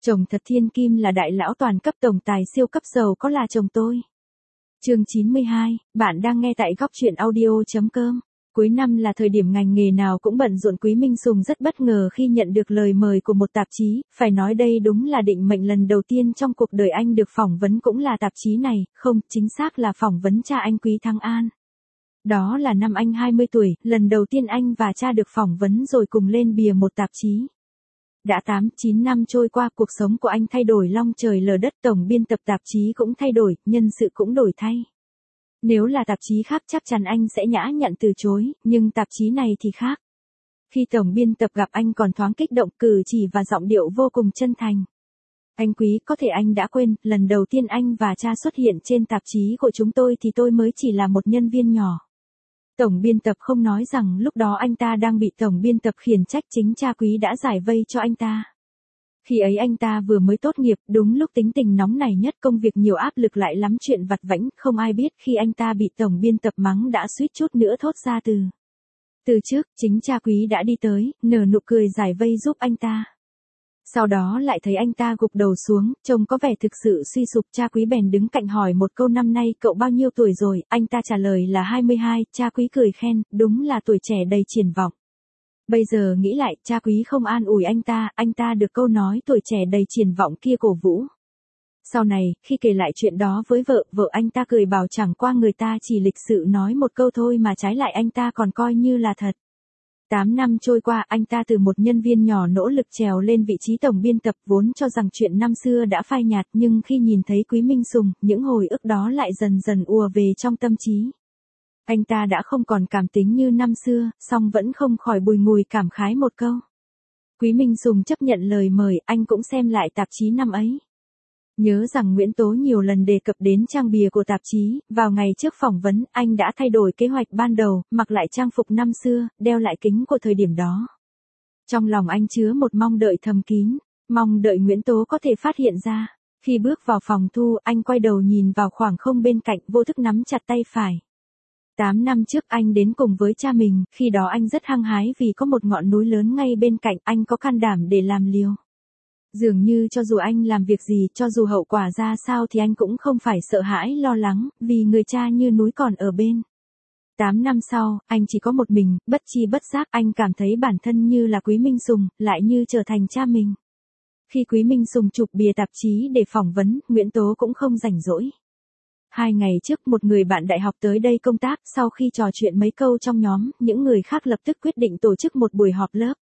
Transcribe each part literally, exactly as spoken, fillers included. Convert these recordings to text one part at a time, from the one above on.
Chồng thật thiên kim là đại lão toàn cấp tổng tài siêu cấp giàu có là chồng tôi. Chương chín mươi hai, bạn đang nghe tại góc truyện audio.com. Cuối năm là thời điểm ngành nghề nào cũng bận rộn. Quý Minh Sùng rất bất ngờ khi nhận được lời mời của một tạp chí, phải nói đây đúng là định mệnh lần đầu tiên trong cuộc đời anh được phỏng vấn cũng là tạp chí này, không, chính xác là phỏng vấn cha anh Quý Thăng An. Đó là năm anh hai mươi tuổi, lần đầu tiên anh và cha được phỏng vấn rồi cùng lên bìa một tạp chí. Đã tám, chín năm trôi qua, cuộc sống của anh thay đổi long trời lở đất, tổng biên tập tạp chí cũng thay đổi, nhân sự cũng đổi thay. Nếu là tạp chí khác chắc chắn anh sẽ nhã nhặn từ chối, nhưng tạp chí này thì khác. Khi tổng biên tập gặp anh còn thoáng kích động, cử chỉ và giọng điệu vô cùng chân thành. Anh Quý, có thể anh đã quên, lần đầu tiên anh và cha xuất hiện trên tạp chí của chúng tôi thì tôi mới chỉ là một nhân viên nhỏ. Tổng biên tập không nói rằng lúc đó anh ta đang bị tổng biên tập khiển trách, chính cha Quý đã giải vây cho anh ta. Khi ấy anh ta vừa mới tốt nghiệp, đúng lúc tính tình nóng nảy nhất, công việc nhiều áp lực lại lắm chuyện vặt vãnh, không ai biết khi anh ta bị tổng biên tập mắng đã suýt chút nữa thốt ra từ. Từ trước, chính cha Quý đã đi tới, nở nụ cười giải vây giúp anh ta. Sau đó lại thấy anh ta gục đầu xuống, trông có vẻ thực sự suy sụp, cha Quý bèn đứng cạnh hỏi một câu: năm nay cậu bao nhiêu tuổi rồi? Anh ta trả lời là hai mươi hai, cha Quý cười khen, đúng là tuổi trẻ đầy triển vọng. Bây giờ nghĩ lại, cha Quý không an ủi anh ta, anh ta được câu nói tuổi trẻ đầy triển vọng kia cổ vũ. Sau này, khi kể lại chuyện đó với vợ, vợ anh ta cười bảo chẳng qua người ta chỉ lịch sự nói một câu thôi mà trái lại anh ta còn coi như là thật. Tám năm trôi qua, anh ta từ một nhân viên nhỏ nỗ lực trèo lên vị trí tổng biên tập, vốn cho rằng chuyện năm xưa đã phai nhạt, nhưng khi nhìn thấy Quý Minh Sùng, những hồi ức đó lại dần dần ùa về trong tâm trí. Anh ta đã không còn cảm tính như năm xưa, song vẫn không khỏi bùi ngùi cảm khái một câu. Quý Minh Sùng chấp nhận lời mời, anh cũng xem lại tạp chí năm ấy. Nhớ rằng Nguyễn Tố nhiều lần đề cập đến trang bìa của tạp chí, vào ngày trước phỏng vấn, anh đã thay đổi kế hoạch ban đầu, mặc lại trang phục năm xưa, đeo lại kính của thời điểm đó. Trong lòng anh chứa một mong đợi thầm kín, mong đợi Nguyễn Tố có thể phát hiện ra. Khi bước vào phòng thu, anh quay đầu nhìn vào khoảng không bên cạnh, vô thức nắm chặt tay phải. Tám năm trước anh đến cùng với cha mình, khi đó anh rất hăng hái vì có một ngọn núi lớn ngay bên cạnh, anh có can đảm để làm liều. Dường như cho dù anh làm việc gì, cho dù hậu quả ra sao thì anh cũng không phải sợ hãi lo lắng, vì người cha như núi còn ở bên. Tám năm sau, anh chỉ có một mình, bất chi bất giác anh cảm thấy bản thân như là Quý Minh Sùng, lại như trở thành cha mình. Khi Quý Minh Sùng chụp bìa tạp chí để phỏng vấn, Nguyễn Tố cũng không rảnh rỗi. Hai ngày trước, một người bạn đại học tới đây công tác, sau khi trò chuyện mấy câu trong nhóm, những người khác lập tức quyết định tổ chức một buổi họp lớp.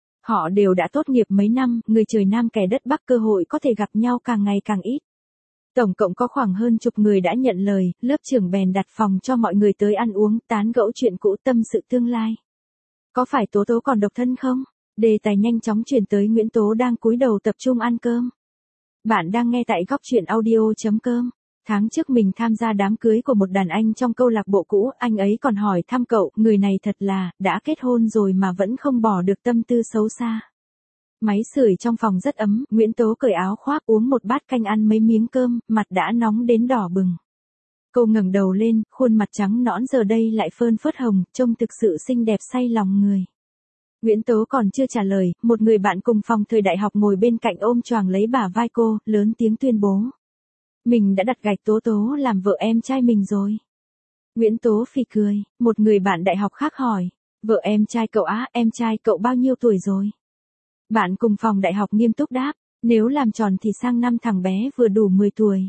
Họ đều đã tốt nghiệp mấy năm, người trời Nam kẻ đất Bắc, cơ hội có thể gặp nhau càng ngày càng ít. Tổng cộng có khoảng hơn chục người đã nhận lời, lớp trưởng bèn đặt phòng cho mọi người tới ăn uống, tán gẫu chuyện cũ, tâm sự tương lai. Có phải Tố Tố còn độc thân không? Đề tài nhanh chóng chuyển tới Nguyễn Tố đang cúi đầu tập trung ăn cơm. Bạn đang nghe tại góc truyện audio.com. Tháng trước mình tham gia đám cưới của một đàn anh trong câu lạc bộ cũ, anh ấy còn hỏi thăm cậu, người này thật là, đã kết hôn rồi mà vẫn không bỏ được tâm tư xấu xa. Máy sưởi trong phòng rất ấm, Nguyễn Tố cởi áo khoác uống một bát canh ăn mấy miếng cơm, mặt đã nóng đến đỏ bừng. Cô ngẩng đầu lên, khuôn mặt trắng nõn giờ đây lại phơn phớt hồng, trông thực sự xinh đẹp say lòng người. Nguyễn Tố còn chưa trả lời, một người bạn cùng phòng thời đại học ngồi bên cạnh ôm choàng lấy bả vai cô, lớn tiếng tuyên bố. Mình đã đặt gạch Tố Tố làm vợ em trai mình rồi. Nguyễn Tố phì cười, một người bạn đại học khác hỏi, vợ em trai cậu á, em trai cậu bao nhiêu tuổi rồi? Bạn cùng phòng đại học nghiêm túc đáp, nếu làm tròn thì sang năm thằng bé vừa đủ mười tuổi.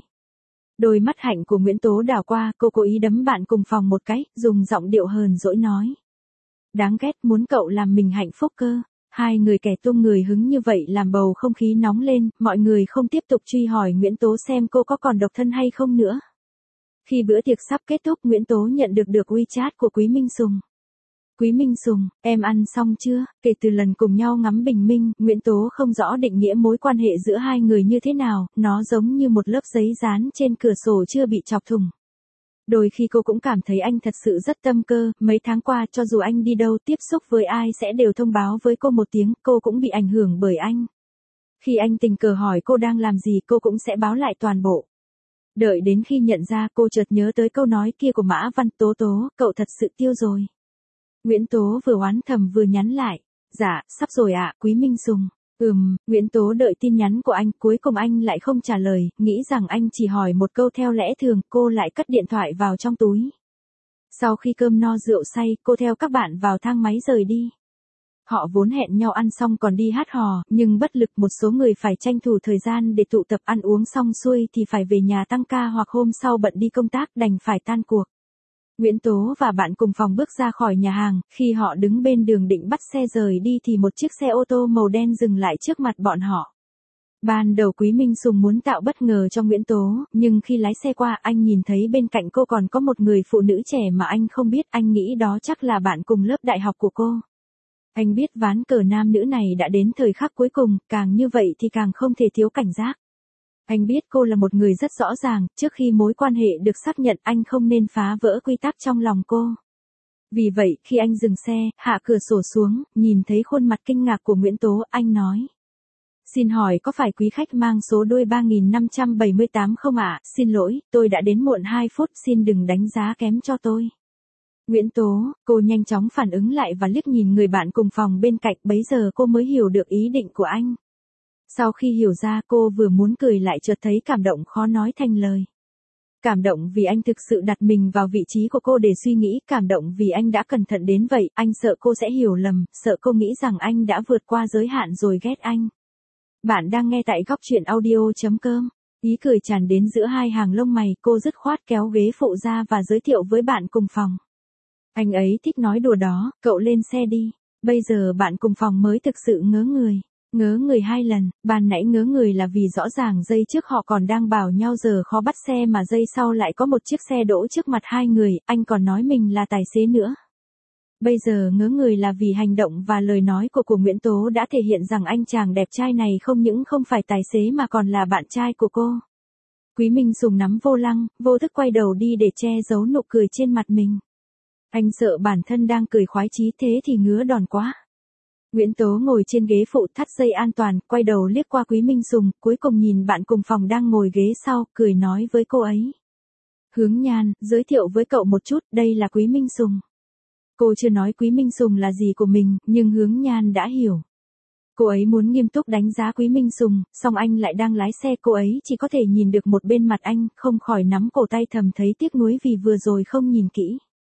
Đôi mắt hạnh của Nguyễn Tố đảo qua, cô cố ý đấm bạn cùng phòng một cái, dùng giọng điệu hờn dỗi nói. Đáng ghét, muốn cậu làm mình hạnh phúc cơ. Hai người kẻ tung người hứng như vậy làm bầu không khí nóng lên, mọi người không tiếp tục truy hỏi Nguyễn Tố xem cô có còn độc thân hay không nữa. Khi bữa tiệc sắp kết thúc, Nguyễn Tố nhận được được WeChat của Quý Minh Sùng. Quý Minh Sùng, em ăn xong chưa? Kể từ lần cùng nhau ngắm bình minh, Nguyễn Tố không rõ định nghĩa mối quan hệ giữa hai người như thế nào, nó giống như một lớp giấy dán trên cửa sổ chưa bị chọc thủng. Đôi khi cô cũng cảm thấy anh thật sự rất tâm cơ, mấy tháng qua cho dù anh đi đâu tiếp xúc với ai sẽ đều thông báo với cô một tiếng, cô cũng bị ảnh hưởng bởi anh. Khi anh tình cờ hỏi cô đang làm gì cô cũng sẽ báo lại toàn bộ. Đợi đến khi nhận ra cô chợt nhớ tới câu nói kia của Mã Văn, Tố Tố, cậu thật sự tiêu rồi. Nguyễn Tố vừa oán thầm vừa nhắn lại, dạ, sắp rồi ạ, Quý Minh Sùng. Ừm, Nguyễn Tố đợi tin nhắn của anh, cuối cùng anh lại không trả lời, nghĩ rằng anh chỉ hỏi một câu theo lẽ thường, cô lại cất điện thoại vào trong túi. Sau khi cơm no rượu say, cô theo các bạn vào thang máy rời đi. Họ vốn hẹn nhau ăn xong còn đi hát hò, nhưng bất lực một số người phải tranh thủ thời gian để tụ tập ăn uống xong xuôi thì phải về nhà tăng ca hoặc hôm sau bận đi công tác đành phải tan cuộc. Nguyễn Tố và bạn cùng phòng bước ra khỏi nhà hàng, khi họ đứng bên đường định bắt xe rời đi thì một chiếc xe ô tô màu đen dừng lại trước mặt bọn họ. Ban đầu Quý Minh Sùng muốn tạo bất ngờ cho Nguyễn Tố, nhưng khi lái xe qua anh nhìn thấy bên cạnh cô còn có một người phụ nữ trẻ mà anh không biết, anh nghĩ đó chắc là bạn cùng lớp đại học của cô. Anh biết ván cờ nam nữ này đã đến thời khắc cuối cùng, càng như vậy thì càng không thể thiếu cảnh giác. Anh biết cô là một người rất rõ ràng, trước khi mối quan hệ được xác nhận anh không nên phá vỡ quy tắc trong lòng cô. Vì vậy, khi anh dừng xe, hạ cửa sổ xuống, nhìn thấy khuôn mặt kinh ngạc của Nguyễn Tố, anh nói. Xin hỏi có phải quý khách mang số đôi ba nghìn năm trăm bảy mươi tám không ạ? Xin lỗi, tôi đã đến muộn hai phút, xin đừng đánh giá kém cho tôi. Nguyễn Tố, cô nhanh chóng phản ứng lại và liếc nhìn người bạn cùng phòng bên cạnh, bấy giờ cô mới hiểu được ý định của anh. Sau khi hiểu ra, cô vừa muốn cười lại chợt thấy cảm động khó nói thành lời. Cảm động vì anh thực sự đặt mình vào vị trí của cô để suy nghĩ, cảm động vì anh đã cẩn thận đến vậy, anh sợ cô sẽ hiểu lầm, sợ cô nghĩ rằng anh đã vượt qua giới hạn rồi ghét anh. Bạn đang nghe tại góc truyện audio chấm com. Ý cười tràn đến giữa hai hàng lông mày, cô dứt khoát kéo ghế phụ ra và giới thiệu với bạn cùng phòng. Anh ấy thích nói đùa đó, cậu lên xe đi. Bây giờ bạn cùng phòng mới thực sự ngớ người. Ngớ người hai lần, ban nãy ngớ người là vì rõ ràng giây trước họ còn đang bảo nhau giờ khó bắt xe mà giây sau lại có một chiếc xe đỗ trước mặt hai người, anh còn nói mình là tài xế nữa. Bây giờ ngớ người là vì hành động và lời nói của của Nguyễn Tố đã thể hiện rằng anh chàng đẹp trai này không những không phải tài xế mà còn là bạn trai của cô. Quý Minh Sùng nắm vô lăng, vô thức quay đầu đi để che giấu nụ cười trên mặt mình. Anh sợ bản thân đang cười khoái chí thế thì ngứa đòn quá. Nguyễn Tố ngồi trên ghế phụ thắt dây an toàn, quay đầu liếc qua Quý Minh Sùng, cuối cùng nhìn bạn cùng phòng đang ngồi ghế sau, cười nói với cô ấy. Hướng Nhan, giới thiệu với cậu một chút, đây là Quý Minh Sùng. Cô chưa nói Quý Minh Sùng là gì của mình, nhưng Hướng Nhan đã hiểu. Cô ấy muốn nghiêm túc đánh giá Quý Minh Sùng, song anh lại đang lái xe, cô ấy chỉ có thể nhìn được một bên mặt anh, không khỏi nắm cổ tay thầm thấy tiếc nuối vì vừa rồi không nhìn kỹ.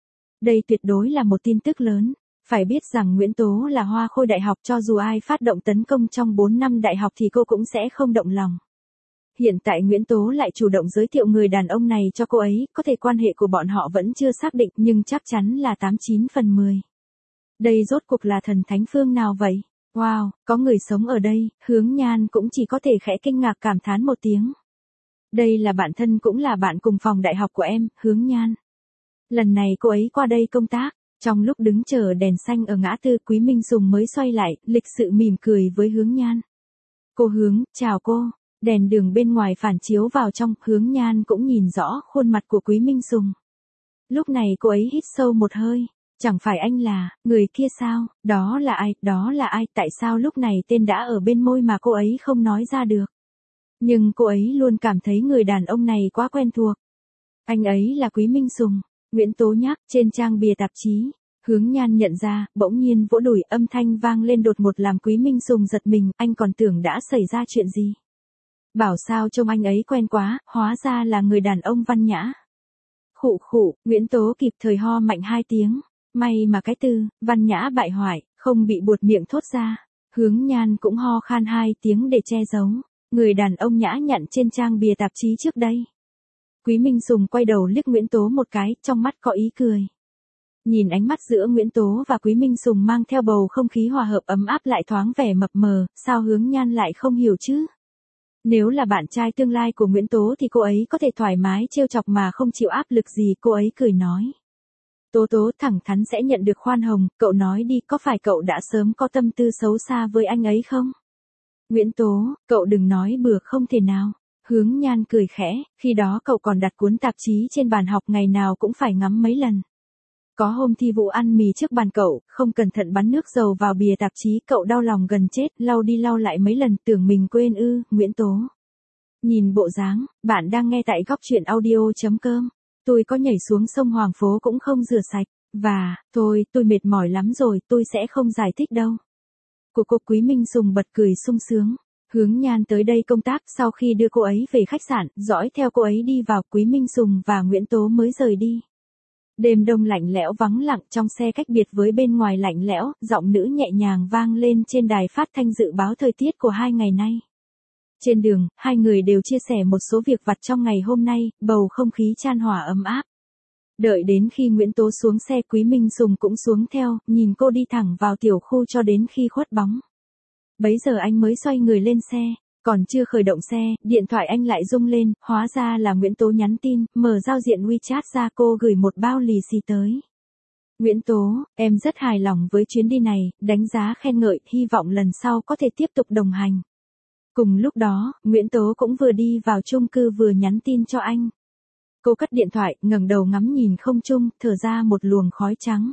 Đây tuyệt đối là một tin tức lớn. Phải biết rằng Nguyễn Tố là hoa khôi đại học, cho dù ai phát động tấn công trong bốn năm đại học thì cô cũng sẽ không động lòng. Hiện tại Nguyễn Tố lại chủ động giới thiệu người đàn ông này cho cô ấy, có thể quan hệ của bọn họ vẫn chưa xác định nhưng chắc chắn là tám chín phần mười. Đây rốt cuộc là thần thánh phương nào vậy? Wow, có người sống ở đây, Hướng Nhan cũng chỉ có thể khẽ kinh ngạc cảm thán một tiếng. Đây là bạn thân cũng là bạn cùng phòng đại học của em, Hướng Nhan. Lần này cô ấy qua đây công tác. Trong lúc đứng chờ đèn xanh ở ngã tư, Quý Minh Sùng mới xoay lại, lịch sự mỉm cười với Hướng Nhan. Cô Hướng, chào cô. Đèn đường bên ngoài phản chiếu vào trong, Hướng Nhan cũng nhìn rõ khuôn mặt của Quý Minh Sùng. Lúc này cô ấy hít sâu một hơi. Chẳng phải anh là, người kia sao, đó là ai, đó là ai, tại sao lúc này tên đã ở bên môi mà cô ấy không nói ra được. Nhưng cô ấy luôn cảm thấy người đàn ông này quá quen thuộc. Anh ấy là Quý Minh Sùng. Nguyễn Tố nhắc trên trang bìa tạp chí. Hướng Nhan nhận ra, bỗng nhiên vỗ đùi, âm thanh vang lên đột ngột làm Quý Minh Sùng giật mình, anh còn tưởng đã xảy ra chuyện gì. Bảo sao trông anh ấy quen quá, hóa ra là người đàn ông văn nhã. Khụ khụ, Nguyễn Tố kịp thời ho mạnh hai tiếng. May mà cái từ, văn nhã bại hoại, không bị buột miệng thốt ra. Hướng Nhan cũng ho khan hai tiếng để che giấu. Người đàn ông nhã nhặn trên trang bìa tạp chí trước đây. Quý Minh Sùng quay đầu liếc Nguyễn Tố một cái, trong mắt có ý cười. Nhìn ánh mắt giữa Nguyễn Tố và Quý Minh Sùng mang theo bầu không khí hòa hợp ấm áp lại thoáng vẻ mập mờ, sao Hướng Nhan lại không hiểu chứ? Nếu là bạn trai tương lai của Nguyễn Tố thì cô ấy có thể thoải mái trêu chọc mà không chịu áp lực gì, cô ấy cười nói. Tố Tố thẳng thắn sẽ nhận được khoan hồng, cậu nói đi, có phải cậu đã sớm có tâm tư xấu xa với anh ấy không? Nguyễn Tố, cậu đừng nói bừa, không thể nào. Hướng Nhan cười khẽ, khi đó cậu còn đặt cuốn tạp chí trên bàn học, ngày nào cũng phải ngắm mấy lần. Có hôm Thi Vũ ăn mì trước bàn cậu, không cẩn thận bắn nước dầu vào bìa tạp chí, cậu đau lòng gần chết, lau đi lau lại mấy lần, tưởng mình quên ư, Nguyễn Tố. Nhìn bộ dáng, bạn đang nghe tại góc truyện audio chấm com. Tôi có nhảy xuống sông Hoàng Phố cũng không rửa sạch, và, thôi, tôi mệt mỏi lắm rồi, tôi sẽ không giải thích đâu. của cô. Quý Minh Sùng bật cười sung sướng. Hướng Nhan tới đây công tác, sau khi đưa cô ấy về khách sạn, dõi theo cô ấy đi vào, Quý Minh Sùng và Nguyễn Tố mới rời đi. Đêm đông lạnh lẽo vắng lặng, trong xe cách biệt với bên ngoài lạnh lẽo, giọng nữ nhẹ nhàng vang lên trên đài phát thanh dự báo thời tiết của hai ngày nay. Trên đường, hai người đều chia sẻ một số việc vặt trong ngày hôm nay, bầu không khí chan hòa ấm áp. Đợi đến khi Nguyễn Tố xuống xe, Quý Minh Sùng cũng xuống theo, nhìn cô đi thẳng vào tiểu khu cho đến khi khuất bóng. Bấy giờ anh mới xoay người lên xe, còn chưa khởi động xe, điện thoại anh lại rung lên, hóa ra là Nguyễn Tố nhắn tin, mở giao diện WeChat ra, cô gửi một bao lì xì tới. Nguyễn Tố, em rất hài lòng với chuyến đi này, đánh giá khen ngợi, hy vọng lần sau có thể tiếp tục đồng hành. Cùng lúc đó, Nguyễn Tố cũng vừa đi vào chung cư vừa nhắn tin cho anh. Cô cất điện thoại, ngẩng đầu ngắm nhìn không trung, thở ra một luồng khói trắng.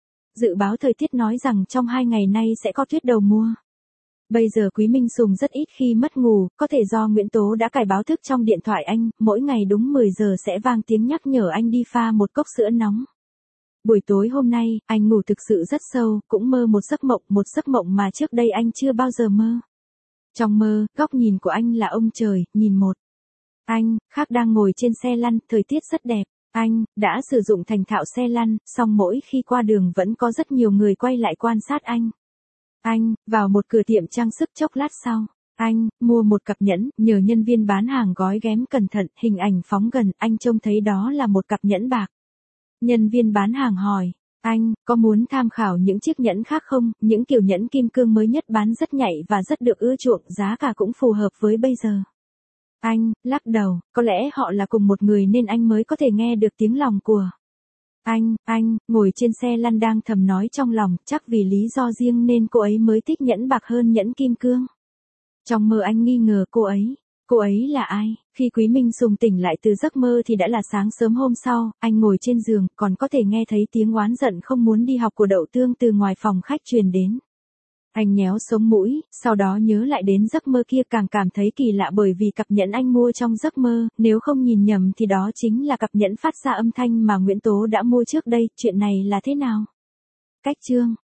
Dự báo thời tiết nói rằng trong hai ngày nay sẽ có tuyết đầu mùa. Bây giờ Quý Minh Sùng rất ít khi mất ngủ, có thể do Nguyễn Tố đã cài báo thức trong điện thoại anh, mỗi ngày đúng mười giờ sẽ vang tiếng nhắc nhở anh đi pha một cốc sữa nóng. Buổi tối hôm nay, anh ngủ thực sự rất sâu, cũng mơ một giấc mộng, một giấc mộng mà trước đây anh chưa bao giờ mơ. Trong mơ, góc nhìn của anh là ông trời, nhìn một. Anh, khác đang ngồi trên xe lăn, thời tiết rất đẹp. Anh, đã sử dụng thành thạo xe lăn, song mỗi khi qua đường vẫn có rất nhiều người quay lại quan sát anh. Anh, vào một cửa tiệm trang sức chốc lát sau. Anh, mua một cặp nhẫn, nhờ nhân viên bán hàng gói ghém cẩn thận, hình ảnh phóng gần, anh trông thấy đó là một cặp nhẫn bạc. Nhân viên bán hàng hỏi, anh, có muốn tham khảo những chiếc nhẫn khác không? Những kiểu nhẫn kim cương mới nhất bán rất nhạy và rất được ưa chuộng, giá cả cũng phù hợp với bây giờ. Anh, lắc đầu, có lẽ họ là cùng một người nên anh mới có thể nghe được tiếng lòng của. Anh, anh, ngồi trên xe lăn đang thầm nói trong lòng, chắc vì lý do riêng nên cô ấy mới thích nhẫn bạc hơn nhẫn kim cương. Trong mơ anh nghi ngờ cô ấy. Cô ấy là ai? Khi Quý Minh Sùng tỉnh lại từ giấc mơ thì đã là sáng sớm hôm sau, anh ngồi trên giường, còn có thể nghe thấy tiếng oán giận không muốn đi học của Đậu Tương từ ngoài phòng khách truyền đến. Anh nhéo sống mũi, sau đó nhớ lại đến giấc mơ kia, càng cảm thấy kỳ lạ bởi vì cặp nhẫn anh mua trong giấc mơ, nếu không nhìn nhầm thì đó chính là cặp nhẫn phát ra âm thanh mà Nguyễn Tố đã mua trước đây, chuyện này là thế nào? Cách chương